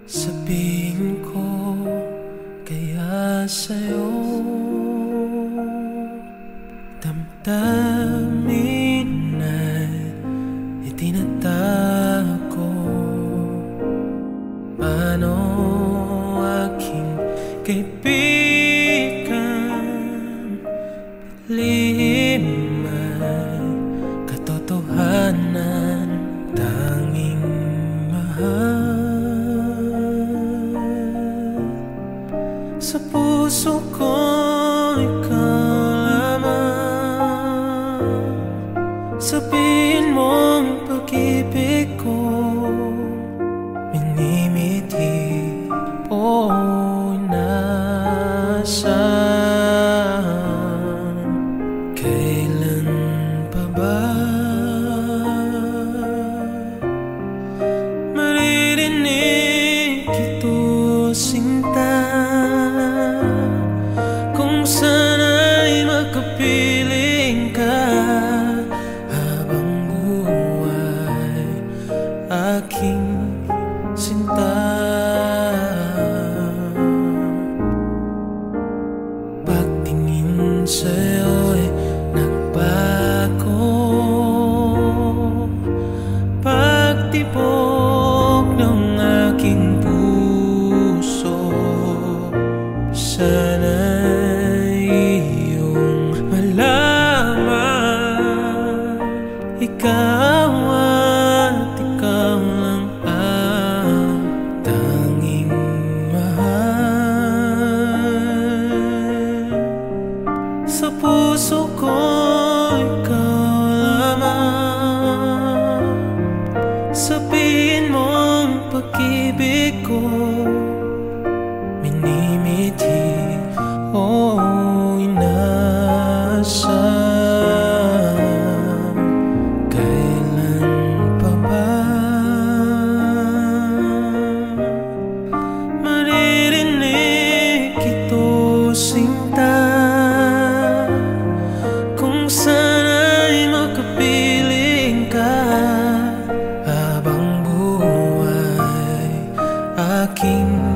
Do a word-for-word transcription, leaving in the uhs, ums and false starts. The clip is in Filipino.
Sabihin ko kaya sa'yo, damdamin ay itinatago. Paano aking kaibigan, lihim ay katotohanan, tanging mahal. Sa puso ko ikaw lamang, sabihin mong pag-ibig ko minimiti o inaasahan. Kailan pa ba maririnig ito, sinta, kung sana'y magkapiling ka habang buhay, aking sinta. Pagtingin sa'yo'y nagbago, pagtibok ng aking puso. Sana'y iyong malaman, ikaw at ikaw lang ang tanging mahal. Sa puso ko ikaw lamang, sabihin mong pag-ibig ko minimiti o inaasahan. Kailan pa ba maririnig ito, sinta, kung sana'y magkapiling ka habang buhay, aking